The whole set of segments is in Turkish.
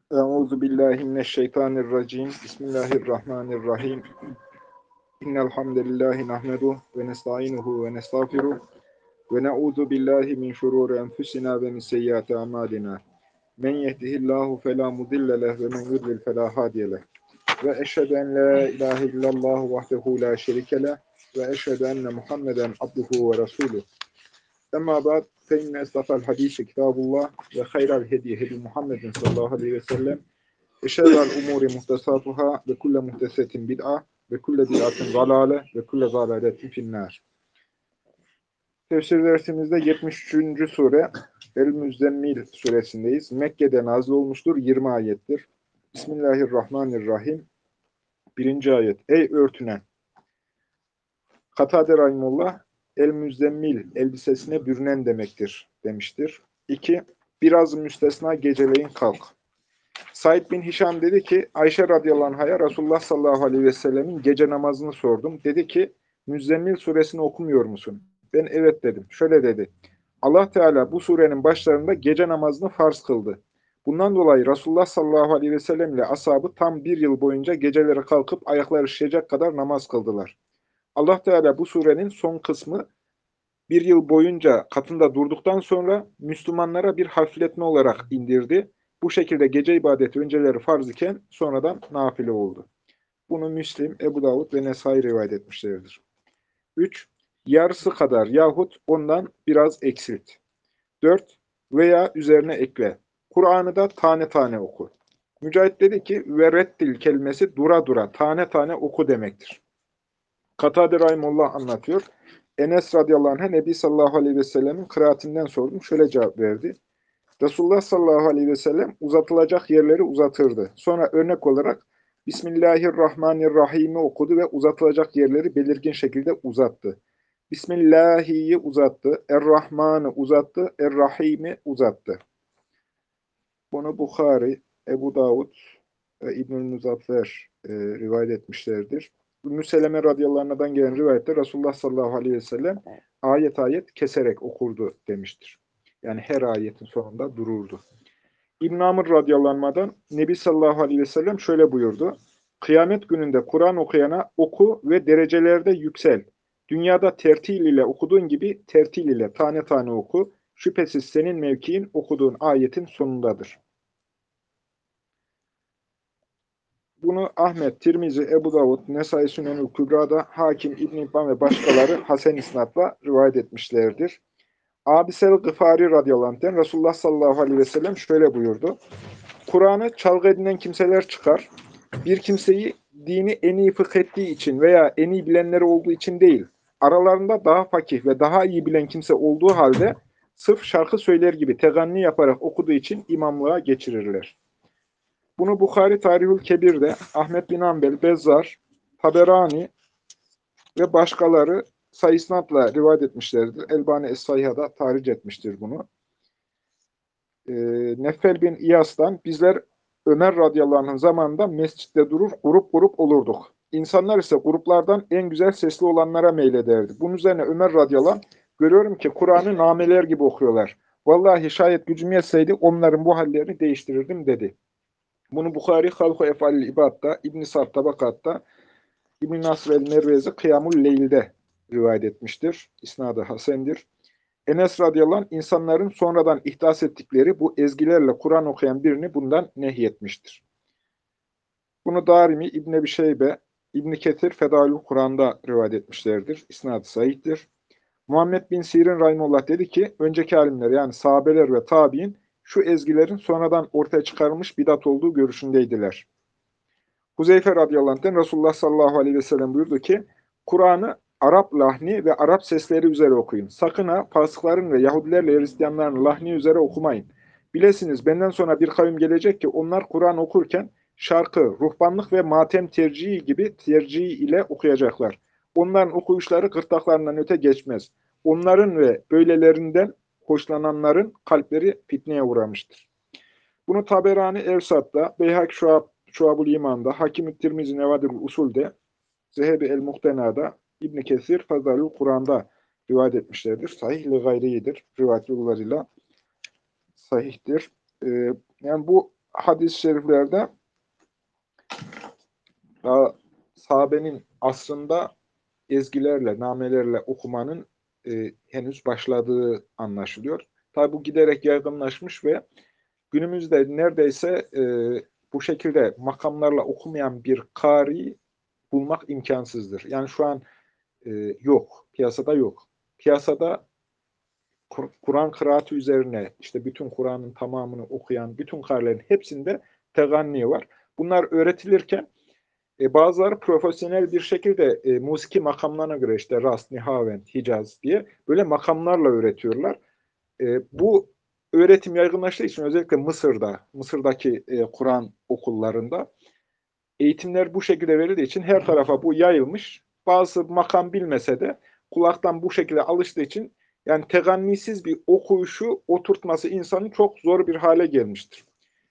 Euzu billahi mineşşeytanirracim. Bismillahirrahmanirrahim. İnnel hamdelellahi nahmeduhu ve nestainuhu ve nestağfiruh ve na'uzu billahi min şururi enfusina ve min seyyiati amalina. Men yehdihillahu fela mudille leh ve men yudlil fela hadiye leh. Ve eşhedü en la ilahe illallah vahdehu la şerike leh ve eşhedü enne Muhammeden abduhu ve resuluh. Emma ba'd fe inne estafel hadisi kitabullah ve hayral hediye hedi Muhammedin sallallahu aleyhi ve sellem. Şerrel umuri muhtesatuhâ ve kulle muhtesetin bid'a ve kulle bid'atin zalâle ve kulle zalâletin finnâr. Tefsir dersimizde 73. sure El-Müzzemmil suresindeyiz. Mekke'de nazil olmuştur. 20 ayettir. Bismillahirrahmanirrahim. 1. ayet. Ey örtünen! Katade Rahimullah El-Müzzemmil elbisesine bürünen demektir demiştir. 2. Biraz müstesna geceleyin kalk. Said bin Hişam dedi ki, Ayşe radıyallahu anh'a Resulullah sallallahu aleyhi ve sellemin gece namazını sordum. Dedi ki, Müzzemmil suresini okumuyor musun? Ben evet dedim. Şöyle dedi, Allah Teala bu surenin başlarında gece namazını farz kıldı. Bundan dolayı Resulullah sallallahu aleyhi ve sellem ile ashabı tam bir yıl boyunca geceleri kalkıp ayakları şişecek kadar namaz kıldılar. Allah Teala bu surenin son kısmı bir yıl boyunca katında durduktan sonra Müslümanlara bir hafifletme olarak indirdi. Bu şekilde gece ibadeti önceleri farz iken sonradan nafile oldu. Bunu Müslim, Ebu Davud ve Nesai rivayet etmişlerdir. 3. Yarısı kadar yahut ondan biraz eksilt. 4. Veya üzerine ekle. Kur'an'ı da tane tane oku. Mücahit dedi ki ve reddil kelimesi dura dura, tane tane oku demektir. Katade Rahimullah anlatıyor. Enes radıyallahu anh'a Nebi sallallahu aleyhi ve sellemin kıraatinden sordum. Şöyle cevap verdi. Resulullah sallallahu aleyhi ve sellem uzatılacak yerleri uzatırdı. Sonra örnek olarak Bismillahirrahmanirrahim'i okudu ve uzatılacak yerleri belirgin şekilde uzattı. Bismillahi'yi uzattı, Er-Rahman'ı uzattı, Er-Rahim'i uzattı. Bunu Bukhari, Ebu Davud ve İbnül Muzaffer rivayet etmişlerdir. Ümmü Seleme radıyallahu anh'dan gelen rivayette Resulullah sallallahu aleyhi ve sellem ayet ayet keserek okurdu demiştir. Yani her ayetin sonunda dururdu. İbn Amr radıyallahu anh'dan Nebi sallallahu aleyhi ve sellem şöyle buyurdu. Kıyamet gününde Kur'an okuyana oku ve derecelerde yüksel. Dünyada tertil ile okuduğun gibi tertil ile tane tane oku. Şüphesiz senin mevkiin okuduğun ayetin sonundadır. Bunu Ahmet, Tirmizi, Ebu Davud, Nesai Sünenül Kübra'da Hakim, İbn İbban ve başkaları Hasen isnatla rivayet etmişlerdir. Abisel Gıfari radıyallahu anh'ten Resulullah sallallahu aleyhi ve sellem şöyle buyurdu. Kur'an'ı çalgı edinen kimseler çıkar. Bir kimseyi dini en iyi fıkhettiği için veya en iyi bilenleri olduğu için değil, aralarında daha fakih ve daha iyi bilen kimse olduğu halde sırf şarkı söyler gibi teganni yaparak okuduğu için imamlığa geçirirler. Bunu Bukhari Tarihül Kebir'de Ahmet bin Hanbel, Bezzar, Taberani ve başkaları sayısnatla rivayet etmişlerdir. Elbani Es-Sahiha'da tahric etmiştir bunu. Neffel bin İyas'tan bizler Ömer radıyallahu anh'ın zamanında mescitte durur, grup grup olurduk. İnsanlar ise gruplardan en güzel sesli olanlara meylederdi. Bunun üzerine Ömer radıyallahu anh, görüyorum ki Kur'an'ı nameler gibi okuyorlar. Vallahi şayet gücüm yetseydi onların bu hallerini değiştirirdim dedi. Bunu Bukhari Halku Efalil İbad'da, İbn-i Sa'd Tabakat'ta, İbn-i Nasr el-Mervezi Kıyamul Leyl'de rivayet etmiştir. İsnadı hasendir. Enes radıyallahu anh, insanların sonradan ihdas ettikleri bu ezgilerle Kur'an okuyan birini bundan nehyetmiştir. Bunu Darimi, İbn Ebi Şeybe, İbn Ketir Fedailül Kur'an'da rivayet etmişlerdir. İsnadı sahihtir. Muhammed bin Sirin rahimehullah dedi ki, önceki alimler yani sahabeler ve tabiin şu ezgilerin sonradan ortaya çıkarılmış bidat olduğu görüşündeydiler. Huzeyfe radıyallahu anh'ten Resulullah sallallahu aleyhi ve sellem buyurdu ki, Kur'an'ı Arap lahni ve Arap sesleri üzere okuyun. Sakın ha fasıkların ve Yahudilerle Hristiyanların lahni üzere okumayın. Bilesiniz benden sonra bir kavim gelecek ki onlar Kur'an okurken şarkı, ruhbanlık ve matem tercihi gibi tercihi ile okuyacaklar. Onların okuyuşları gırtlaklarından öte geçmez. Onların ve böylelerinden hoşlananların kalpleri fitneye uğramıştır. Bunu Taberani Evsat'ta, Beyhak Şuab-ül İman'da, Hakim-i Tirmizi Nevadirül Usul'de, Zehebi El-Muhtena'da, İbn Kesir Fazalül Kur'an'da rivayet etmişlerdir. Sahih-i gayriyidir. Rivayet yollarıyla sahihtir. Yani bu hadis-i şeriflerde sahabenin asrında ezgilerle, namelerle okumanın henüz başladığı anlaşılıyor. Tabi bu giderek yaygınlaşmış ve günümüzde neredeyse bu şekilde makamlarla okumayan bir kari bulmak imkansızdır. Yani şu an yok, piyasada yok. Piyasada Kur'an kıraati üzerine işte bütün Kur'an'ın tamamını okuyan bütün karilerin hepsinde teganni var. Bunlar öğretilirken bazıları profesyonel bir şekilde musiki makamlarına göre işte Rast, Nihavend, Hicaz diye böyle makamlarla öğretiyorlar. Bu öğretim yaygınlaştığı için özellikle Mısır'daki Kur'an okullarında eğitimler bu şekilde verildiği için her tarafa bu yayılmış. Bazı makam bilmese de kulaktan bu şekilde alıştığı için yani tegannisiz bir okuyuşu oturtması insanın çok zor bir hale gelmiştir.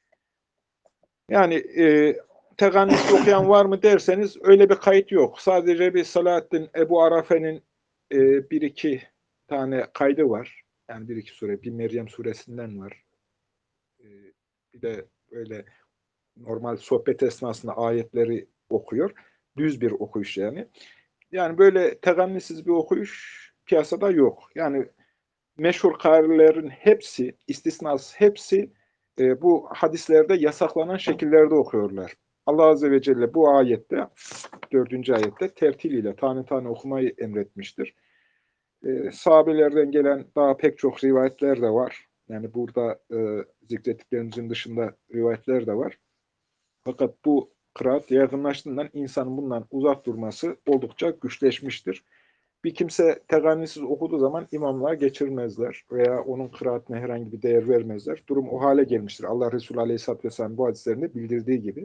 Yani tegannisi okuyan var mı derseniz öyle bir kayıt yok. Sadece bir Salahaddin Ebu Arafe'nin bir iki tane kaydı var. Yani bir iki sure, bir Meryem suresinden var. E, Bir de böyle normal sohbet esnasında ayetleri okuyor. Düz bir okuyuş yani. Yani böyle tegannisiz bir okuyuş piyasada yok. Yani meşhur karilerin hepsi, istisnasız hepsi bu hadislerde yasaklanan şekillerde okuyorlar. Allah Azze ve Celle bu ayette, 4. ayette tertil ile tane tane okumayı emretmiştir. Sahabelerden gelen daha pek çok rivayetler de var. Yani burada zikrettiklerimizin dışında rivayetler de var. Fakat bu kıraat yaygınlaştığından insanın bundan uzak durması oldukça güçleşmiştir. Bir kimse tegannisiz okuduğu zaman imamlığa geçirmezler veya onun kıraatine herhangi bir değer vermezler. Durum o hale gelmiştir. Allah Resulü Aleyhisselatü Vesselam bu hadislerinde bildirdiği gibi.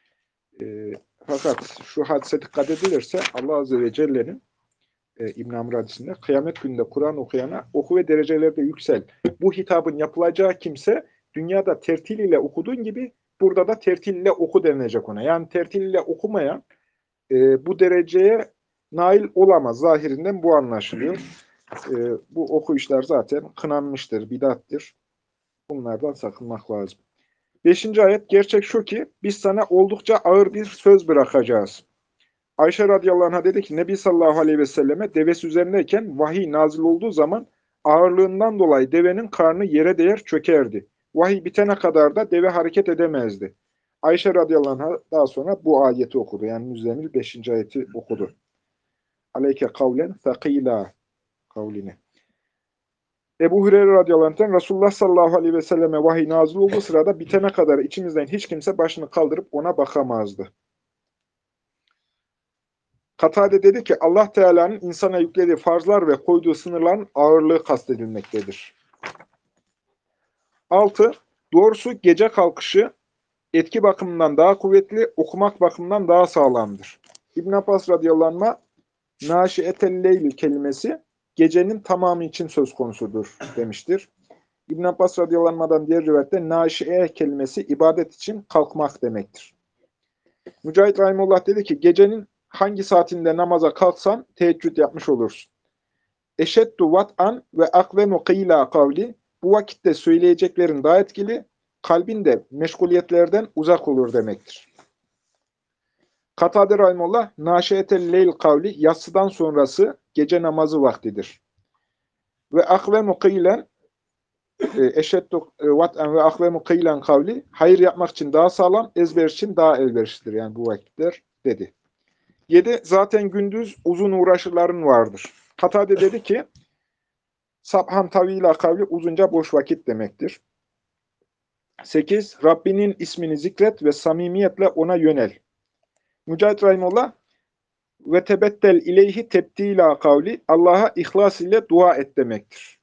Fakat şu hadise dikkat edilirse Allah Azze ve Celle'nin İbn-i Amr hadisinde kıyamet gününde Kur'an okuyana oku ve derecelerde yüksel. Bu hitabın yapılacağı kimse dünyada tertil ile okuduğun gibi burada da tertil ile oku denilecek ona. Yani tertil ile okumayan bu dereceye nail olamaz. Zahirinden bu anlaşılıyor. Bu okuyuşlar zaten kınanmıştır, bidattir. Bunlardan sakınmak lazım. 5. ayet, gerçek şu ki biz sana oldukça ağır bir söz bırakacağız. Ayşe radıyallahu anh'a dedi ki Nebi sallallahu aleyhi ve selleme devesi üzerindeyken vahiy nazil olduğu zaman ağırlığından dolayı devenin karnı yere değer çökerdi. Vahiy bitene kadar da deve hareket edemezdi. Ayşe radıyallahu anh'a daha sonra bu ayeti okudu. Yani Müzzemil 5. ayeti okudu. Aleyke kavlen fekila kavlini. Ebu Hureyre radıyallahu anh'ten Resulullah sallallahu aleyhi ve selleme vahiy nazil olduğu sırada bitene kadar içimizden hiç kimse başını kaldırıp ona bakamazdı. Katade dedi ki Allah Teala'nın insana yüklediği farzlar ve koyduğu sınırların ağırlığı kastedilmektedir. 6. Doğrusu gece kalkışı etki bakımından daha kuvvetli, okumak bakımından daha sağlamdır. İbn Abbas radıyallahu anh'a naşiyetel leyl kelimesi gecenin tamamı için söz konusudur demiştir. İbn Abbas radıyallahu anh'dan diğer rivayette naşiye kelimesi ibadet için kalkmak demektir. Mücahit rahimullah dedi ki gecenin hangi saatinde namaza kalksan teheccüd yapmış olursun. Eşeddu vat'an ve akvemu kıyla kavli, bu vakitte söyleyeceklerin daha etkili, kalbin de meşguliyetlerden uzak olur demektir. Katade rahimullah naşiyetel leyl kavli yatsıdan sonrası gece namazı vaktidir. Ve akvemu kıylen eşeddu vat'an ve akvemu kıylen kavli hayır yapmak için daha sağlam, ezber için daha elverişlidir yani bu vakitler dedi. 7. Zaten gündüz uzun uğraşıların vardır. Katade dedi ki sabhan tavila kavli uzunca boş vakit demektir. 8. Rabbinin ismini zikret ve samimiyetle ona yönel. Mücahit rahimullah ve tebettel ileyhi tebdila kavli Allah'a ihlas ile dua et demektir.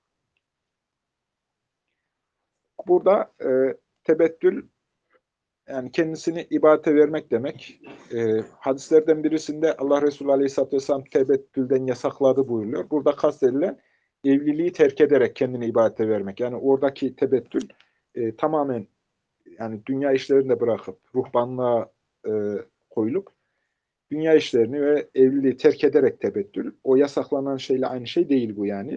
Burada tebettül yani kendisini ibadete vermek demek. Hadislerden birisinde Allah Resulü Aleyhisselatü Vesselam tebettülden yasakladı buyuruyor. Burada kastedilen evliliği terk ederek kendini ibadete vermek. Yani oradaki tebettül tamamen yani dünya işlerini de bırakıp ruhbanlığa koyulup dünya işlerini ve evliliği terk ederek tebettül. O yasaklanan şeyle aynı şey değil bu yani.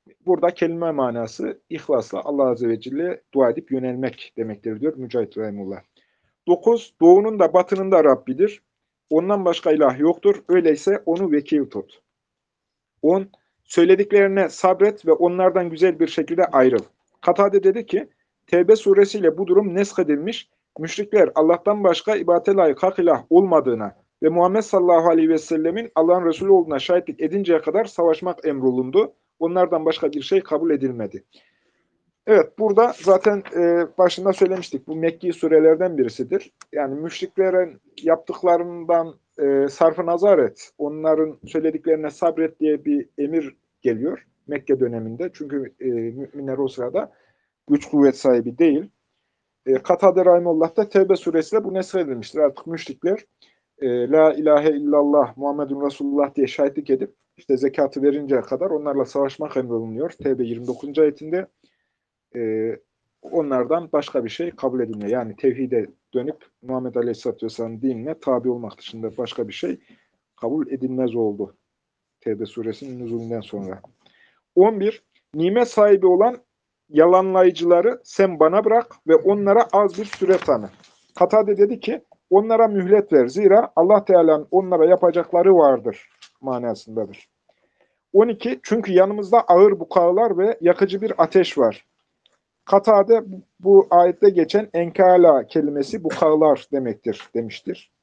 Burada kelime manası ihlasla Allah Azze ve Celle dua edip yönelmek demektir diyor Mücahit Rahimullah. 9. Doğunun da batının da Rabbidir. Ondan başka ilah yoktur. Öyleyse onu vekil tut. 10. Söylediklerine sabret ve onlardan güzel bir şekilde ayrıl. Katade dedi ki, Tevbe suresiyle bu durum neshedilmiş, müşrikler Allah'tan başka ibadete layık hak ilah olmadığına ve Muhammed sallallahu aleyhi ve sellemin Allah'ın Resulü olduğuna şahitlik edinceye kadar savaşmak emrolundu. Onlardan başka bir şey kabul edilmedi. Evet, burada zaten başında söylemiştik. Bu Mekki surelerden birisidir. Yani müşriklerin yaptıklarından sarf-ı nazar et. Onların söylediklerine sabret diye bir emir geliyor Mekke döneminde. Çünkü müminler o sırada güç kuvvet sahibi değil. Katade Rahimullah da Tevbe suresiyle bu nesredilmiştir. Artık müşrikler La ilahe illallah Muhammedun Resulullah diye şahitlik edip işte zekatı verinceye kadar onlarla savaşmak emrolunuyor. Tevbe 29. ayetinde. Onlardan başka bir şey kabul edilmiyor. Yani tevhide dönüp Muhammed Aleyhisselatü Vesselam'ın dinine tabi olmak dışında başka bir şey kabul edilmez oldu. Tevbe suresinin nüzulünden sonra. 11. Nimet sahibi olan yalanlayıcıları sen bana bırak ve onlara az bir süre tanı. Katade dedi ki onlara mühlet ver. Zira Allah Teala'nın onlara yapacakları vardır manasındadır. 12. Çünkü yanımızda ağır bukağılar ve yakıcı bir ateş var. Katade bu ayette geçen enkala kelimesi bukağılar demektir demiştir.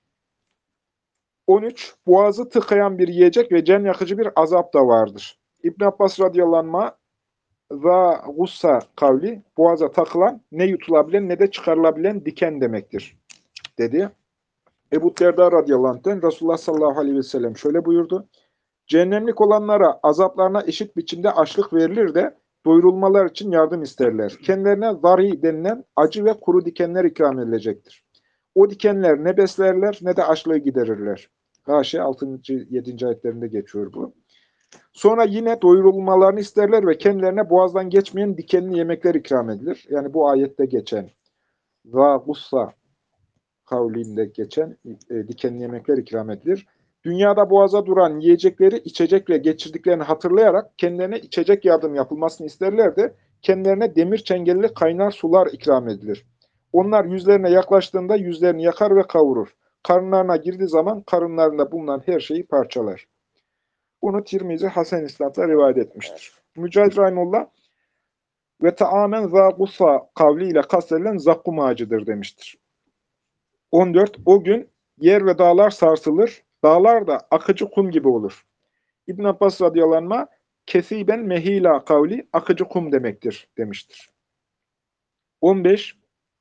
13. Boğazı tıkayan bir yiyecek ve can yakıcı bir azap da vardır. İbn Abbas radıyallahu anh za gussa kavli boğaza takılan ne yutulabilen ne de çıkarılabilen diken demektir dedi. Ebu Derda radıyallahu anh'ten Resulullah sallallahu aleyhi ve sellem şöyle buyurdu. Cehennemlik olanlara azaplarına eşit biçimde açlık verilir de doyurulmalar için yardım isterler. Kendilerine zari denilen acı ve kuru dikenler ikram edilecektir. O dikenler ne beslerler ne de açlığı giderirler. Gâşiye 6. 7. ayetlerinde geçiyor bu. Sonra yine doyurulmalarını isterler ve kendilerine boğazdan geçmeyen dikenli yemekler ikram edilir. Yani bu ayette geçen zâ gussa kavlinde geçen dikenli yemekler ikram edilir. Dünyada boğaza duran yiyecekleri içecekle geçirdiklerini hatırlayarak kendilerine içecek yardım yapılmasını isterler de kendilerine demir çengelli kaynar sular ikram edilir. Onlar yüzlerine yaklaştığında yüzlerini yakar ve kavurur. Karınlarına girdiği zaman karınlarında bulunan her şeyi parçalar. Bunu Tirmizi Hasan İsnad'la rivayet etmiştir. Mücahit Rahimullah ve taamen zâ gussa kavliyle kastedilen zakkum ağacıdır demiştir. 14. O gün yer ve dağlar sarsılır, dağlar da akıcı kum gibi olur. İbn Abbas radıyallahu anh, kesiben mehila kavli akıcı kum demektir demiştir. 15.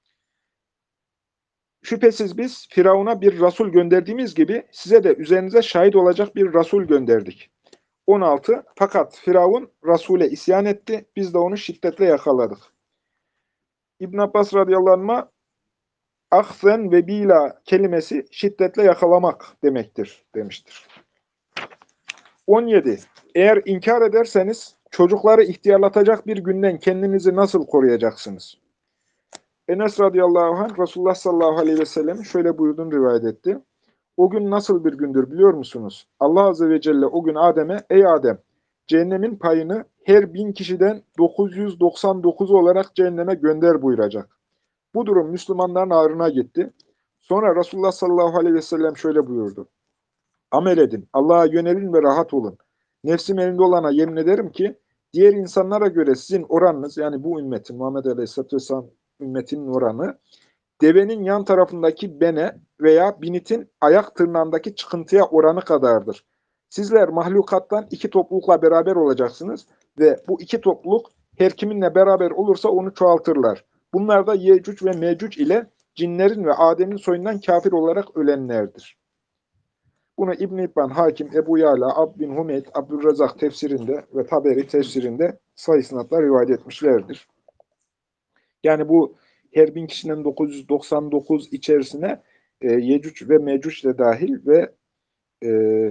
Şüphesiz biz Firavun'a bir Resul gönderdiğimiz gibi size de üzerinize şahit olacak bir Resul gönderdik. 16. Fakat Firavun Resul'e isyan etti, biz de onu şiddetle yakaladık. İbn Abbas radıyallahu anh, ahzen ve bila kelimesi şiddetle yakalamak demektir demiştir. 17. Eğer inkar ederseniz çocukları ihtiyarlatacak bir günden kendinizi nasıl koruyacaksınız? Enes radıyallahu anh Resulullah sallallahu aleyhi ve sellem şöyle buyurduğunu rivayet etti. O gün nasıl bir gündür biliyor musunuz? Allah azze ve celle o gün Adem'e ey Adem cehennemin payını her 1000 kişiden 999 olarak cehenneme gönder buyuracak. Bu durum Müslümanların ağrına gitti. Sonra Resulullah sallallahu aleyhi ve sellem şöyle buyurdu. Amel edin, Allah'a yönelin ve rahat olun. Nefsim elinde olana yemin ederim ki, diğer insanlara göre sizin oranınız, yani bu ümmetin, Muhammed Aleyhisselatü Vesselam ümmetinin oranı, devenin yan tarafındaki bene veya binitin ayak tırnağındaki çıkıntıya oranı kadardır. Sizler mahlukattan iki toplulukla beraber olacaksınız ve bu iki topluluk her kiminle beraber olursa onu çoğaltırlar. Bunlar da Yecüc ve Mecüc ile cinlerin ve Adem'in soyundan kafir olarak ölenlerdir. Bunu İbn-i İbban, Hakim, Ebu Yala, Abd bin Hümeyd, Abdülrezzak tefsirinde ve Taberi tefsirinde sahih isnatla rivayet etmişlerdir. Yani bu her 1000 kişinin 999 içerisine Yecüc ve Mecüc de dahil ve e,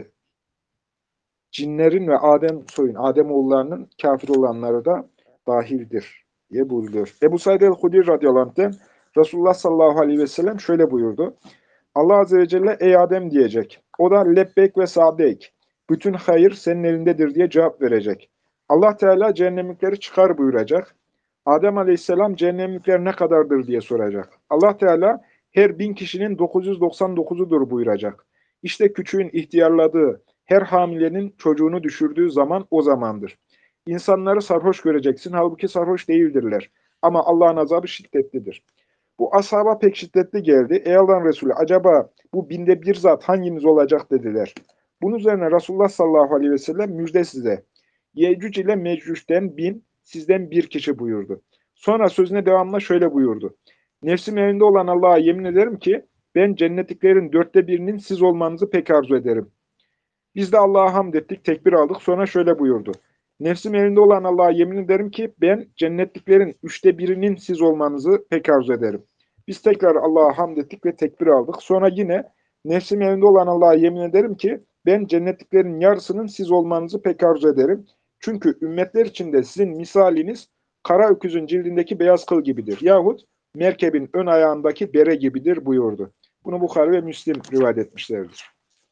cinlerin ve Ademoğullarının kafir olanları da dahildir diye buyuruyor. Ebu Said el-Hudri radıyallahu anh'ten Resulullah sallallahu aleyhi ve sellem şöyle buyurdu. Allah azze ve celle ey Adem diyecek. O da lebbek ve sadek. Bütün hayır senin elindedir diye cevap verecek. Allah Teala cehennemlikleri çıkar buyuracak. Adem Aleyhisselam cehennemlikler ne kadardır diye soracak. Allah Teala her 1000 kişinin 999'udur buyuracak. İşte küçüğün ihtiyarladığı, her hamilenin çocuğunu düşürdüğü zaman o zamandır. İnsanları sarhoş göreceksin, halbuki sarhoş değildirler. Ama Allah'ın azabı şiddetlidir. Bu ashaba pek şiddetli geldi. Ey Allah'ın Resulü, acaba bu binde bir zat hangimiz olacak dediler. Bunun üzerine Resulullah sallallahu aleyhi ve sellem müjde size. Yecüc ile Mecüc'ten 1000, sizden bir kişi buyurdu. Sonra sözüne devamla şöyle buyurdu. Nefsim elinde olan Allah'a yemin ederim ki ben cennetliklerin 1/4'inin siz olmanızı pek arzu ederim. Biz de Allah'a hamd ettik, tekbir aldık. Sonra şöyle buyurdu. Nefsim elinde olan Allah'a yemin ederim ki ben cennetliklerin 1/3'inin siz olmanızı pek arzu ederim. Biz tekrar Allah'a hamd ettik ve tekbir aldık. Sonra yine nefsim elinde olan Allah'a yemin ederim ki ben cennetliklerin yarısının siz olmanızı pek arzu ederim. Çünkü ümmetler içinde sizin misaliniz kara öküzün cildindeki beyaz kıl gibidir. Yahut merkebin ön ayağındaki bere gibidir buyurdu. Bunu Bukhari ve Müslim rivayet etmişlerdir.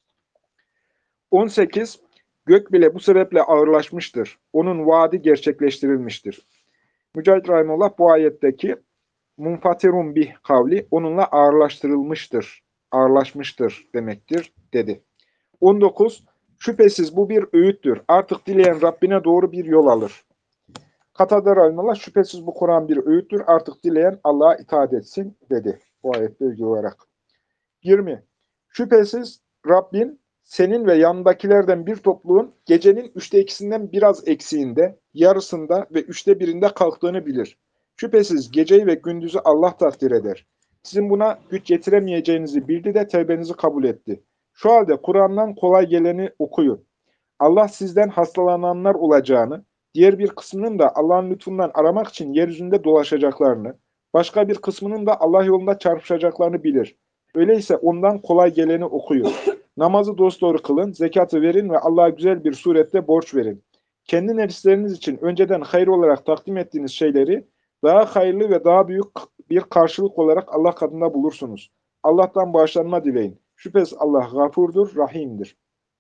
18. Gök bile bu sebeple ağırlaşmıştır. Onun vaadi gerçekleştirilmiştir. Mücahit Rahimullah bu ayetteki munfatirun bih kavli onunla ağırlaştırılmıştır, ağırlaşmıştır demektir dedi. 19. Şüphesiz bu bir öğüttür. Artık dileyen Rabbine doğru bir yol alır. Katade Rahimullah şüphesiz bu Kur'an bir öğüttür. Artık dileyen Allah'a itaat etsin dedi. Bu ayette ilgili olarak. 20. Şüphesiz Rabbin senin ve yanındakilerden bir topluluğun gecenin 2/3'ünden biraz eksiğinde, yarısında ve 1/3'inde kalktığını bilir. Şüphesiz geceyi ve gündüzü Allah takdir eder. Sizin buna güç yetiremeyeceğinizi bildi de tevbenizi kabul etti. Şu halde Kur'an'dan kolay geleni okuyun. Allah sizden hastalananlar olacağını, diğer bir kısmının da Allah'ın lütfundan aramak için yeryüzünde dolaşacaklarını, başka bir kısmının da Allah yolunda çarpışacaklarını bilir. Öyleyse ondan kolay geleni okuyun. Namazı dosdoğru kılın, zekatı verin ve Allah'a güzel bir surette borç verin. Kendi nefisleriniz için önceden hayır olarak takdim ettiğiniz şeyleri daha hayırlı ve daha büyük bir karşılık olarak Allah katında bulursunuz. Allah'tan bağışlanma dileyin. Şüphesiz Allah gafurdur, rahimdir.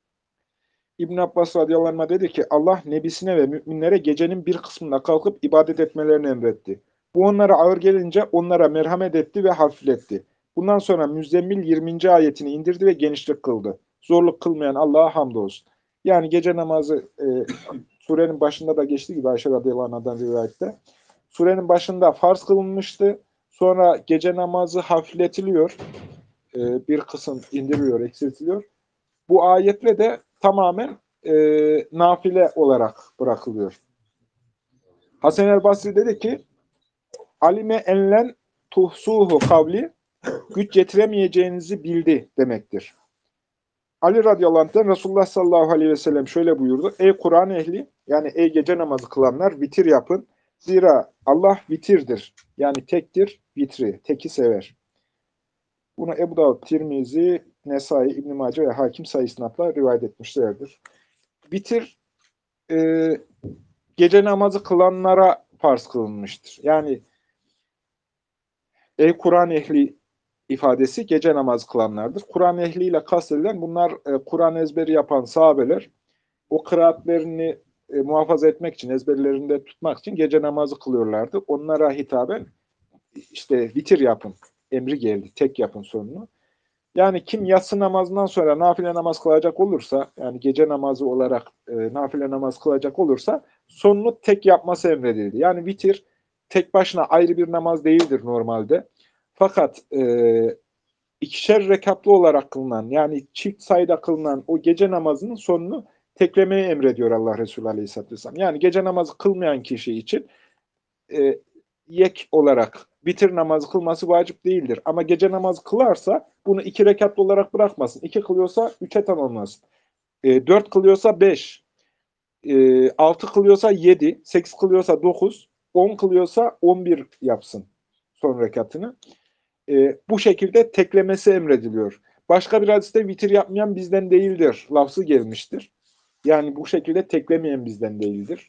İbn Abbas radıyallahu anh dedi ki Allah nebisine ve müminlere gecenin bir kısmında kalkıp ibadet etmelerini emretti. Bu onlara ağır gelince onlara merhamet etti ve hafifletti. Bundan sonra Müzzemmil 20. ayetini indirdi ve genişlik kıldı. Zorluk kılmayan Allah'a hamdolsun. Yani gece namazı surenin başında da geçtiği gibi Ayşe radıyallahu anh'dan rivayette. Surenin başında farz kılınmıştı. Sonra gece namazı hafifletiliyor. Bir kısım indiriliyor, eksiltiliyor. Bu ayetle de tamamen nafile olarak bırakılıyor. Hasan el-Basri dedi ki alime enlen tuhsuhu kavli güç getiremeyeceğinizi bildi demektir. Ali radıyallahu anh'ten Resulullah sallallahu aleyhi ve sellem şöyle buyurdu. Ey Kur'an ehli yani ey gece namazı kılanlar vitir yapın. Zira Allah vitirdir. Yani tektir, vitri, teki sever. Bunu Ebu Davud, Tirmizi, Nesai, İbn-i Mace ve Hakim sayı isnatla rivayet etmişlerdir. Vitir e, gece namazı kılanlara farz kılınmıştır. Yani ey Kur'an ehli ifadesi gece namazı kılanlardır. Kur'an ehliyle kastedilen bunlar Kur'an ezberi yapan sahabeler o kıraatlerini muhafaza etmek için, ezberlerinde tutmak için gece namazı kılıyorlardı. Onlara hitaben işte vitir yapın emri geldi. Tek yapın sonunu. Yani kim yatsı namazından sonra nafile namaz kılacak olursa, yani gece namazı olarak nafile namaz kılacak olursa sonunu tek yapması emredildi. Yani vitir tek başına ayrı bir namaz değildir normalde. Fakat ikişer rekatlı olarak kılınan, yani çift sayıda kılınan o gece namazının sonunu teklemeyi emrediyor Allah Resulü Aleyhisselatü Vesselam. Yani gece namazı kılmayan kişi için yek olarak bitir namazı kılması vacip değildir. Ama gece namazı kılarsa bunu 2 rekatlı olarak bırakmasın. 2 kılıyorsa 3'e tamamlasın. 4 kılıyorsa 5, 6 kılıyorsa 7, 8 kılıyorsa 9, 10 kılıyorsa 11 yapsın son rekatını. Bu şekilde teklemesi emrediliyor. Başka bir hadiste vitir yapmayan bizden değildir lafzı gelmiştir. Yani bu şekilde teklemeyen bizden değildir.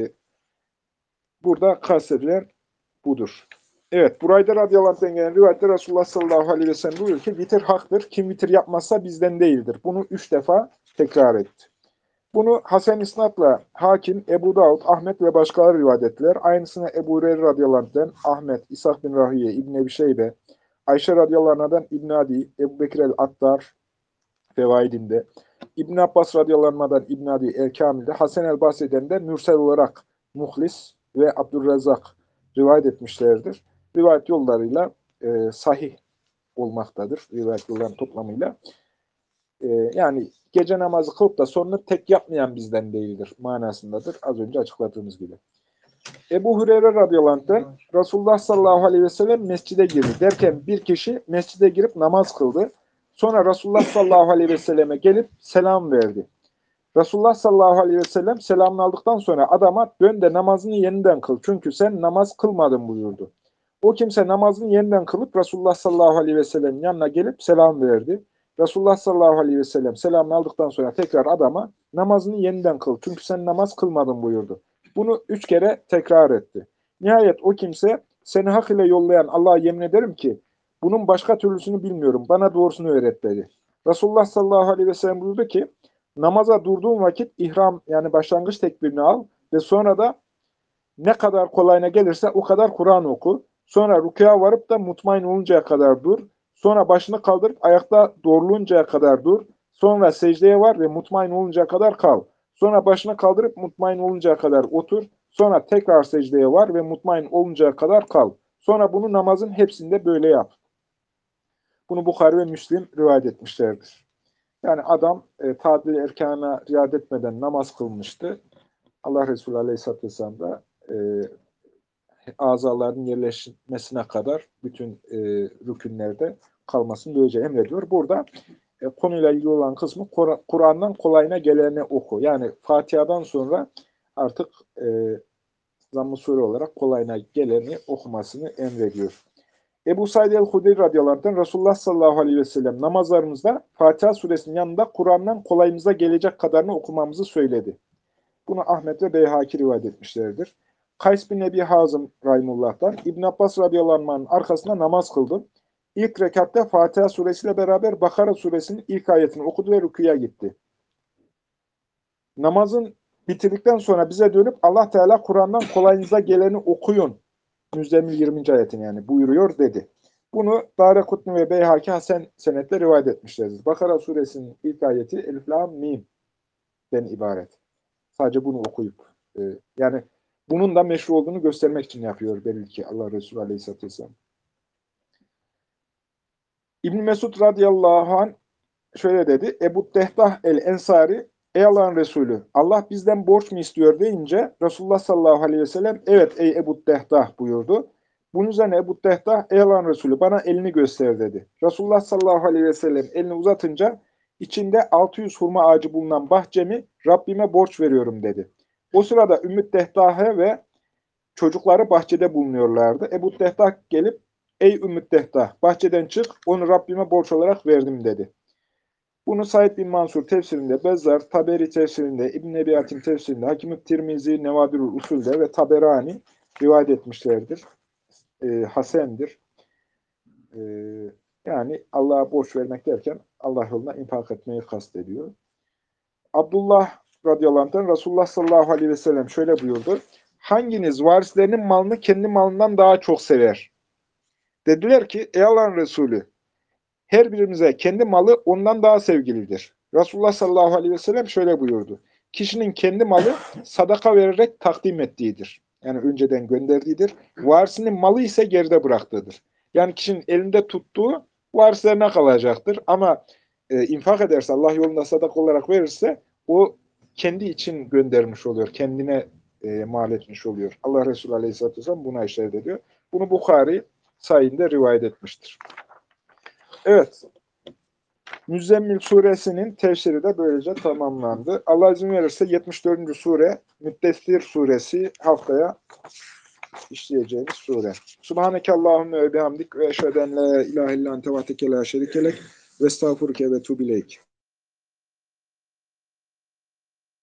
Burada kastedilen budur. Evet, Burayda radıyallahu anh'ten gelen rivayette Resulullah sallallahu aleyhi ve sellem buyuruyor ki vitir haktır. Kim vitir yapmazsa bizden değildir. Bunu 3 defa tekrar etti. Bunu Hasan İsnad'la Hakim, Ebu Davud, Ahmet ve başkaları rivayet ettiler. Aynısını Ebu Hureyre radıyallahu anh'den Ahmet, İshak bin Rahiye, İbn Ebi Şeybe, Ayşe radıyallahu anh'dan İbn Adi, Ebu Bekir el-Attar Fevaidinde, İbn Abbas radıyallahu anh'dan İbn Adi el-Kamil'de, Hasan el-Basri'den de mürsel olarak Muhlis ve Abdurrezzak rivayet etmişlerdir. Rivayet yollarıyla sahih olmaktadır. Rivayet yollarının toplamıyla. Yani gece namazı kılıp da sonunu tek yapmayan bizden değildir manasındadır. Az önce açıkladığımız gibi. Ebu Hureyre radıyallahu anh'ten Resulullah sallallahu aleyhi ve sellem mescide girdi derken bir kişi mescide girip namaz kıldı. Sonra Resulullah sallallahu aleyhi ve selleme gelip selam verdi. Resulullah sallallahu aleyhi ve sellem selamını aldıktan sonra adama dön de namazını yeniden kıl. Çünkü sen namaz kılmadın buyurdu. O kimse namazını yeniden kılıp Resulullah sallallahu aleyhi ve sellem'in yanına gelip selam verdi. Resulullah sallallahu aleyhi ve sellem selamını aldıktan sonra tekrar adama namazını yeniden kıl. Çünkü sen namaz kılmadın buyurdu. Bunu 3 kere tekrar etti. Nihayet o kimse seni hak ile yollayan Allah'a yemin ederim ki bunun başka türlüsünü bilmiyorum. Bana doğrusunu öğret dedi. Resulullah sallallahu aleyhi ve sellem buyurdu ki namaza durduğun vakit ihram yani başlangıç tekbirini al ve sonra da ne kadar kolayına gelirse o kadar Kur'an oku. Sonra rükûa varıp da mutmain oluncaya kadar dur. Sonra başını kaldırıp ayakta doğruluncaya kadar dur. Sonra secdeye var ve mutmain oluncaya kadar kal. Sonra başını kaldırıp mutmain oluncaya kadar otur. Sonra tekrar secdeye var ve mutmain oluncaya kadar kal. Sonra bunu namazın hepsinde böyle yap. Bunu Bukhari ve Müslim rivayet etmişlerdir. Yani adam tadil erkana riayet etmeden namaz kılmıştı. Allah Resulü Aleyhisselatü Vesselam da azaların yerleşmesine kadar bütün rükünlerde kalmasını böylece emrediyor. Burada konuyla ilgili olan kısmı Kur'an'dan kolayına geleni oku. Yani Fatiha'dan sonra artık zamm-ı sure olarak kolayına geleni okumasını emrediyor. Ebu Said el-Hudri radıyallahu anh'tan Resulullah sallallahu aleyhi ve sellem namazlarımızda Fatiha suresinin yanında Kur'an'dan kolayımıza gelecek kadarını okumamızı söyledi. Bunu Ahmet ve Beyhaki rivayet etmişlerdir. Kays bin Ebi Hazım Rahimullah'tan İbn Abbas radıyallahu anh'ın arkasında namaz kıldım. İlk rekatta Fatiha suresiyle beraber Bakara suresinin ilk ayetini okudu ve rüküya gitti. Namazın bitirdikten sonra bize dönüp Allah Teala Kur'an'dan kolayınıza geleni okuyun. Müzzemmil 20. ayetini yani buyuruyor dedi. Bunu Darekutni ve Beyhaki Hasan senetle rivayet etmişlerdir. Bakara suresinin ilk ayeti Elif Lam Mim'den ibaret. Sadece bunu okuyup yani bunun da meşru olduğunu göstermek için yapıyor belli ki Allah Resulü Aleyhisselatü Vesselam. İbn Mesud radıyallahu anh şöyle dedi. Ebu Dehdah el-Ensari ey Allah'ın Resulü Allah bizden borç mu istiyor deyince Resulullah sallallahu aleyhi ve sellem evet ey Ebu Dehdah buyurdu. Bunun üzerine Ebu Dehdah ey Allah'ın Resulü bana elini göster dedi. Resulullah sallallahu aleyhi ve sellem elini uzatınca içinde 600 hurma ağacı bulunan bahçemi Rabbime borç veriyorum dedi. O sırada Ümmü Dehdah'e ve çocukları bahçede bulunuyorlardı. Ebu Dehdah gelip ey Ümmü Dehdah bahçeden çık onu Rabbime borç olarak verdim dedi. Bunu Said bin Mansur tefsirinde, Bezzar, Taberi tefsirinde, İbn Ebi Hatim tefsirinde, Hakim-i Tirmizi, Nevadirul Usul'de ve Taberani rivayet etmişlerdir. Hasendir. Yani Allah'a borç vermek derken Allah yoluna infak etmeyi kastediyor. Abdullah radıyallahu anh'tan Resulullah sallallahu aleyhi ve sellem şöyle buyurdu. Hanginiz varislerinin malını kendi malından daha çok sever? Dediler ki ey Allah'ın Resulü her birimize kendi malı ondan daha sevgilidir. Resulullah sallallahu aleyhi ve sellem şöyle buyurdu. Kişinin kendi malı sadaka vererek takdim ettiğidir. Yani önceden gönderdiğidir. Varisinin malı ise geride bıraktığıdır. Yani kişinin elinde tuttuğu varislerine kalacaktır. Ama infak ederse, Allah yolunda sadaka olarak verirse o kendi için göndermiş oluyor. Kendine mal etmiş oluyor. Allah Resulü aleyhisselatü vesselam buna işaret ediyor. Bunu Bukhari sayında rivayet etmiştir. Evet. Müzzemmil suresinin tefsiri de böylece tamamlandı. Allah izin verirse 74. sure Müddessir suresi haftaya işleyeceğimiz sure. Subhaneke Allahümme ve bihamdik ve eşheden la ilahe illa ente ve tekke la şerikelek ve estağfurke ve tuğbileyk.